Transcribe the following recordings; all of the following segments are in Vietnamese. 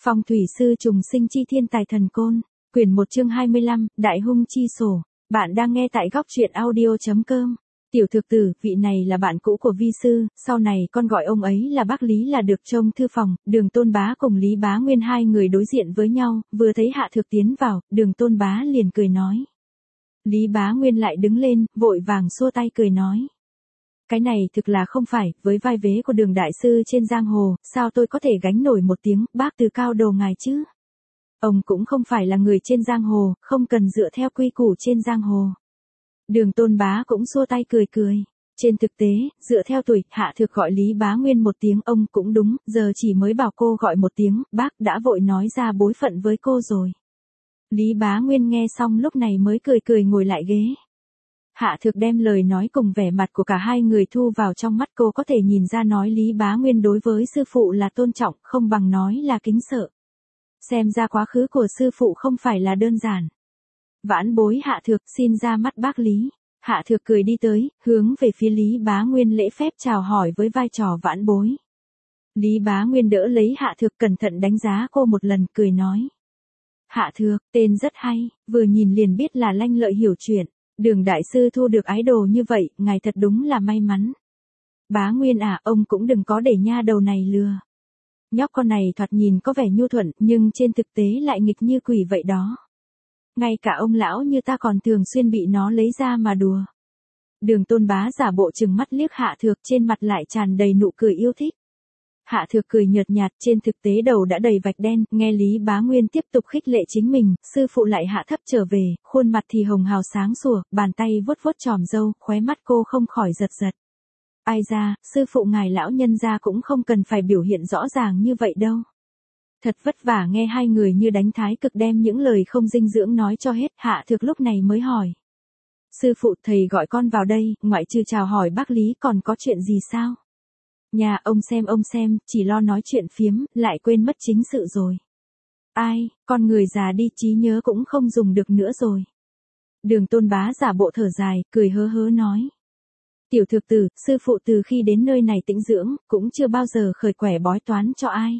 Phong thủy sư trùng sinh chi thiên tài thần côn, quyển 1 chương 25, Đại hung chi sổ. Bạn đang nghe tại góc truyện audio.com. Tiểu thực tử, vị này là bạn cũ của vi sư, sau này con gọi ông ấy là bác Lý là được. Trông thư phòng, Đường Tôn Bá cùng Lý Bá Nguyên hai người đối diện với nhau, vừa thấy Hạ Thược tiến vào, Đường Tôn Bá liền cười nói. Lý Bá Nguyên lại đứng lên, vội vàng xua tay cười nói. Cái này thực là không phải, với vai vế của Đường đại sư trên giang hồ, sao tôi có thể gánh nổi một tiếng bác từ cao đồ ngài chứ? Ông cũng không phải là người trên giang hồ, không cần dựa theo quy củ trên giang hồ. Đường Tôn Bá cũng xua tay cười cười. Trên thực tế, dựa theo tuổi, Hạ Thược gọi Lý Bá Nguyên một tiếng ông cũng đúng, giờ chỉ mới bảo cô gọi một tiếng, bác đã vội nói ra bối phận với cô rồi. Lý Bá Nguyên nghe xong lúc này mới cười cười ngồi lại ghế. Hạ Thược đem lời nói cùng vẻ mặt của cả hai người thu vào trong mắt, cô có thể nhìn ra nói Lý Bá Nguyên đối với sư phụ là tôn trọng, không bằng nói là kính sợ. Xem ra quá khứ của sư phụ không phải là đơn giản. Vãn bối Hạ Thược xin ra mắt bác Lý. Hạ Thược cười đi tới, hướng về phía Lý Bá Nguyên lễ phép chào hỏi với vai trò vãn bối. Lý Bá Nguyên đỡ lấy Hạ Thược cẩn thận đánh giá cô một lần, cười nói. Hạ Thược, tên rất hay, vừa nhìn liền biết là lanh lợi hiểu chuyện. Đường đại sư thu được ái đồ như vậy, ngài thật đúng là may mắn. Bá Nguyên à, ông cũng đừng có để nha đầu này lừa. Nhóc con này thoạt nhìn có vẻ nhu thuận, nhưng trên thực tế lại nghịch như quỷ vậy đó. Ngay cả ông lão như ta còn thường xuyên bị nó lấy ra mà đùa. Đường Tôn Bá giả bộ trừng mắt liếc Hạ Thược, trên mặt lại tràn đầy nụ cười yêu thích. Hạ Thược cười nhợt nhạt, trên thực tế đầu đã đầy vạch đen, nghe Lý Bá Nguyên tiếp tục khích lệ chính mình, sư phụ lại hạ thấp trở về, khuôn mặt thì hồng hào sáng sủa, bàn tay vuốt vuốt chòm râu, khóe mắt cô không khỏi giật giật. Ai ra, sư phụ ngài lão nhân gia cũng không cần phải biểu hiện rõ ràng như vậy đâu. Thật vất vả nghe hai người như đánh thái cực đem những lời không dinh dưỡng nói cho hết, Hạ Thược lúc này mới hỏi. Sư phụ, thầy gọi con vào đây, ngoại trừ chào hỏi bác Lý còn có chuyện gì sao? Nhà ông xem, chỉ lo nói chuyện phiếm, lại quên mất chính sự rồi. Ai, con người già đi trí nhớ cũng không dùng được nữa rồi. Đường Tôn Bá giả bộ thở dài, cười hớ hớ nói. Tiểu thực tử, sư phụ từ khi đến nơi này tĩnh dưỡng, cũng chưa bao giờ khởi quẻ bói toán cho ai.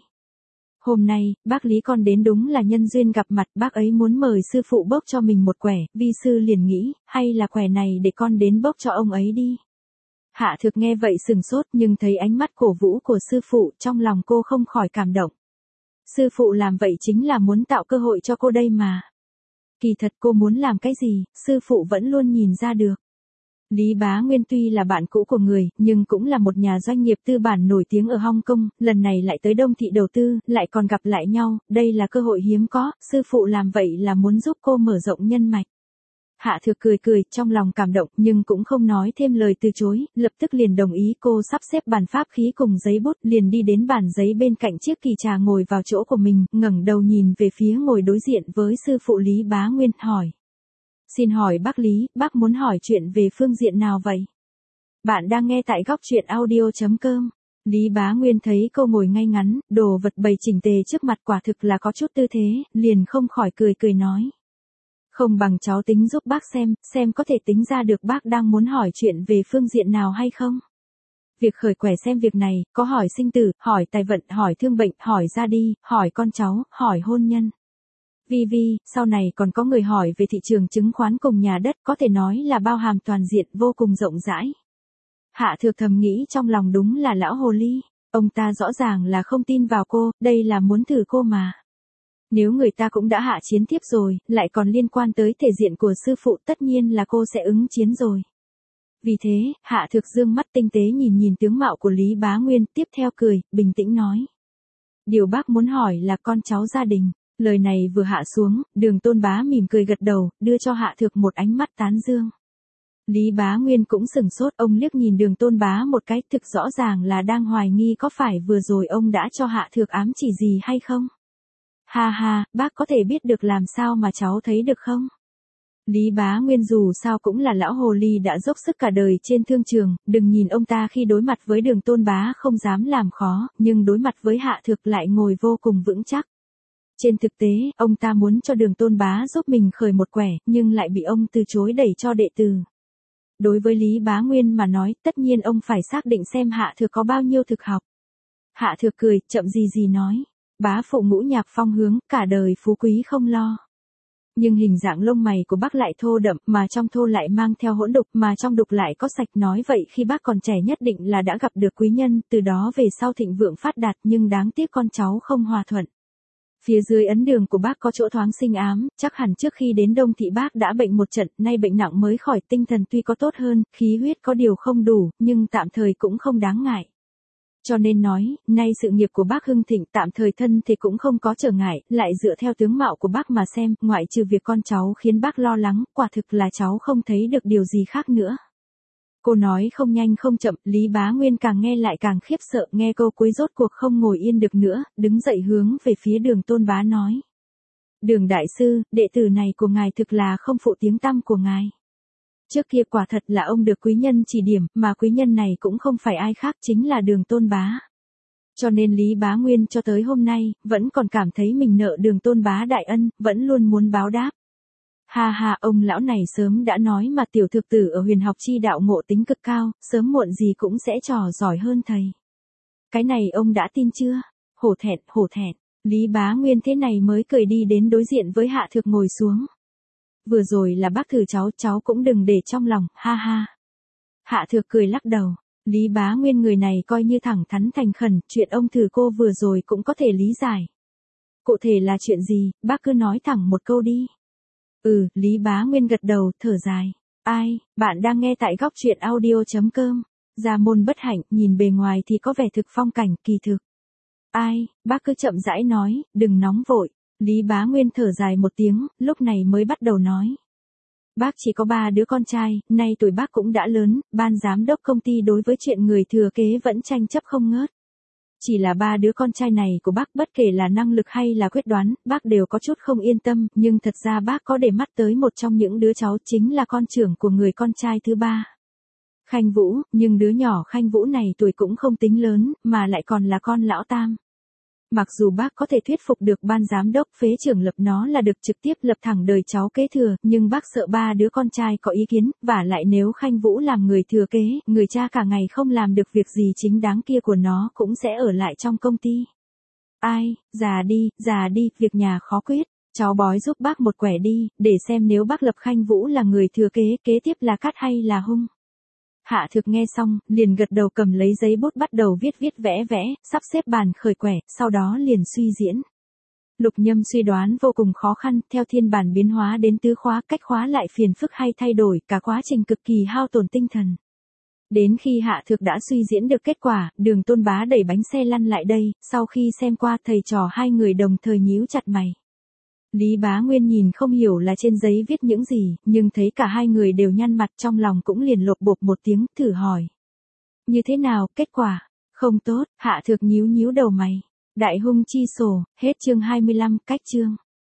Hôm nay, bác Lý con đến đúng là nhân duyên gặp mặt, bác ấy muốn mời sư phụ bốc cho mình một quẻ, vi sư liền nghĩ, hay là quẻ này để con đến bốc cho ông ấy đi. Hạ Thược nghe vậy sừng sốt, nhưng thấy ánh mắt cổ vũ của sư phụ, trong lòng cô không khỏi cảm động. Sư phụ làm vậy chính là muốn tạo cơ hội cho cô đây mà. Kỳ thật cô muốn làm cái gì, sư phụ vẫn luôn nhìn ra được. Lý Bá Nguyên tuy là bạn cũ của người, nhưng cũng là một nhà doanh nghiệp tư bản nổi tiếng ở Hong Kong, lần này lại tới Đông Thị đầu tư, lại còn gặp lại nhau, đây là cơ hội hiếm có, sư phụ làm vậy là muốn giúp cô mở rộng nhân mạch. Hạ Thược cười cười, trong lòng cảm động, nhưng cũng không nói thêm lời từ chối, lập tức liền đồng ý. Cô sắp xếp bàn pháp khí cùng giấy bút, liền đi đến bàn giấy bên cạnh chiếc kỳ trà ngồi vào chỗ của mình, ngẩng đầu nhìn về phía ngồi đối diện với sư phụ Lý Bá Nguyên, hỏi. Xin hỏi bác Lý, bác muốn hỏi chuyện về phương diện nào vậy? Bạn đang nghe tại góc truyện audio.com. Lý Bá Nguyên thấy cô ngồi ngay ngắn, đồ vật bày chỉnh tề trước mặt, quả thực là có chút tư thế, liền không khỏi cười cười nói. Không bằng cháu tính giúp bác xem có thể tính ra được bác đang muốn hỏi chuyện về phương diện nào hay không? Việc khởi quẻ xem việc này, có hỏi sinh tử, hỏi tài vận, hỏi thương bệnh, hỏi ra đi, hỏi con cháu, hỏi hôn nhân. Vi, sau này còn có người hỏi về thị trường chứng khoán cùng nhà đất, có thể nói là bao hàm toàn diện, vô cùng rộng rãi. Hạ Thược thầm nghĩ trong lòng, đúng là lão hồ ly, ông ta rõ ràng là không tin vào cô, đây là muốn thử cô mà. Nếu người ta cũng đã hạ chiến tiếp rồi, lại còn liên quan tới thể diện của sư phụ, tất nhiên là cô sẽ ứng chiến rồi. Vì thế, Hạ Thược dương mắt tinh tế nhìn tướng mạo của Lý Bá Nguyên, tiếp theo cười, bình tĩnh nói. Điều bác muốn hỏi là con cháu gia đình. Lời này vừa hạ xuống, Đường Tôn Bá mỉm cười gật đầu, đưa cho Hạ Thược một ánh mắt tán dương. Lý Bá Nguyên cũng sừng sốt, ông liếc nhìn Đường Tôn Bá một cái, thực rõ ràng là đang hoài nghi có phải vừa rồi ông đã cho Hạ Thược ám chỉ gì hay không. Ha, bác có thể biết được làm sao mà cháu thấy được không? Lý Bá Nguyên dù sao cũng là lão hồ ly đã dốc sức cả đời trên thương trường, đừng nhìn ông ta khi đối mặt với Đường Tôn Bá không dám làm khó, nhưng đối mặt với Hạ Thược lại ngồi vô cùng vững chắc. Trên thực tế, ông ta muốn cho Đường Tôn Bá giúp mình khởi một quẻ, nhưng lại bị ông từ chối đẩy cho đệ tử. Đối với Lý Bá Nguyên mà nói, tất nhiên ông phải xác định xem Hạ Thược có bao nhiêu thực học. Hạ Thược cười, chậm gì nói. bá phụ ngũ nhạc phong hướng, cả đời phú quý không lo. Nhưng hình dạng lông mày của bác lại thô đậm, mà trong thô lại mang theo hỗn đục, mà trong đục lại có sạch. Nói vậy khi bác còn trẻ nhất định là đã gặp được quý nhân, từ đó về sau thịnh vượng phát đạt, nhưng đáng tiếc con cháu không hòa thuận. Phía dưới ấn đường của bác có chỗ thoáng sinh ám, chắc hẳn trước khi đến Đông Thị bác đã bệnh một trận, nay bệnh nặng mới khỏi, tinh thần tuy có tốt hơn, khí huyết có điều không đủ, nhưng tạm thời cũng không đáng ngại. Cho nên nói, nay sự nghiệp của bác hưng thịnh, tạm thời thân thì cũng không có trở ngại, lại dựa theo tướng mạo của bác mà xem, ngoại trừ việc con cháu khiến bác lo lắng, quả thực là cháu không thấy được điều gì khác nữa. Cô nói không nhanh không chậm, Lý Bá Nguyên càng nghe lại càng khiếp sợ, nghe câu cuối rốt cuộc không ngồi yên được nữa, đứng dậy hướng về phía Đường Tôn Bá nói. Đường đại sư, đệ tử này của ngài thực là không phụ tiếng tăm của ngài. Trước kia quả thật là ông được quý nhân chỉ điểm, mà quý nhân này cũng không phải ai khác, chính là Đường Tôn Bá. Cho nên Lý Bá Nguyên cho tới hôm nay, vẫn còn cảm thấy mình nợ Đường Tôn Bá đại ân, vẫn luôn muốn báo đáp. Ha ha, ông lão này sớm đã nói mà, tiểu thực tử ở huyền học chi đạo ngộ tính cực cao, sớm muộn gì cũng sẽ trò giỏi hơn thầy. Cái này ông đã tin chưa? Hổ thẹn, Lý Bá Nguyên thế này mới cười đi đến đối diện với Hạ Thược ngồi xuống. Vừa rồi là bác thử cháu cũng đừng để trong lòng, ha ha. Hạ Thược cười lắc đầu, Lý Bá Nguyên người này coi như thẳng thắn thành khẩn, chuyện ông thử cô vừa rồi cũng có thể lý giải. Cụ thể là chuyện gì, bác cứ nói thẳng một câu đi. Lý Bá Nguyên gật đầu, thở dài. Ai, bạn đang nghe tại góc truyện audio.com. Gia môn bất hạnh, nhìn bề ngoài thì có vẻ thực phong cảnh, kỳ thực. Ai, bác cứ chậm rãi nói, đừng nóng vội. Lý Bá Nguyên thở dài một tiếng, lúc này mới bắt đầu nói. Bác chỉ có 3 đứa con trai, nay tuổi bác cũng đã lớn, ban giám đốc công ty đối với chuyện người thừa kế vẫn tranh chấp không ngớt. Chỉ là 3 đứa con trai này của bác, bất kể là năng lực hay là quyết đoán, bác đều có chút không yên tâm, nhưng thật ra bác có để mắt tới một trong những đứa cháu, chính là con trưởng của người con trai thứ 3. Khanh Vũ, nhưng đứa nhỏ Khanh Vũ này tuổi cũng không tính lớn, mà lại còn là con lão tam. Mặc dù bác có thể thuyết phục được ban giám đốc phế trưởng lập nó là được trực tiếp lập thẳng đời cháu kế thừa, nhưng bác sợ 3 đứa con trai có ý kiến, vả lại nếu Khanh Vũ làm người thừa kế, người cha cả ngày không làm được việc gì chính đáng kia của nó cũng sẽ ở lại trong công ty. Ai, già đi, việc nhà khó quyết, cháu bói giúp bác một quẻ đi, để xem nếu bác lập Khanh Vũ là người thừa kế, kế tiếp là cắt hay là hung. Hạ Thực nghe xong, liền gật đầu, cầm lấy giấy bút bắt đầu viết vẽ, sắp xếp bàn khởi quẻ, sau đó liền suy diễn. Lục Nhâm suy đoán vô cùng khó khăn, theo thiên bản biến hóa đến tứ khóa, cách khóa lại phiền phức hay thay đổi, cả quá trình cực kỳ hao tổn tinh thần. Đến khi Hạ Thực đã suy diễn được kết quả, Đường Tôn Bá đẩy bánh xe lăn lại đây, sau khi xem qua thầy trò hai người đồng thời nhíu chặt mày. Lý Bá Nguyên nhìn không hiểu là trên giấy viết những gì, nhưng thấy cả hai người đều nhăn mặt, trong lòng cũng liền lột bột một tiếng, thử hỏi. Như thế nào, kết quả? Không tốt, Hạ Thược nhíu đầu mày. Đại hung chi sổ, hết chương 25, cách chương.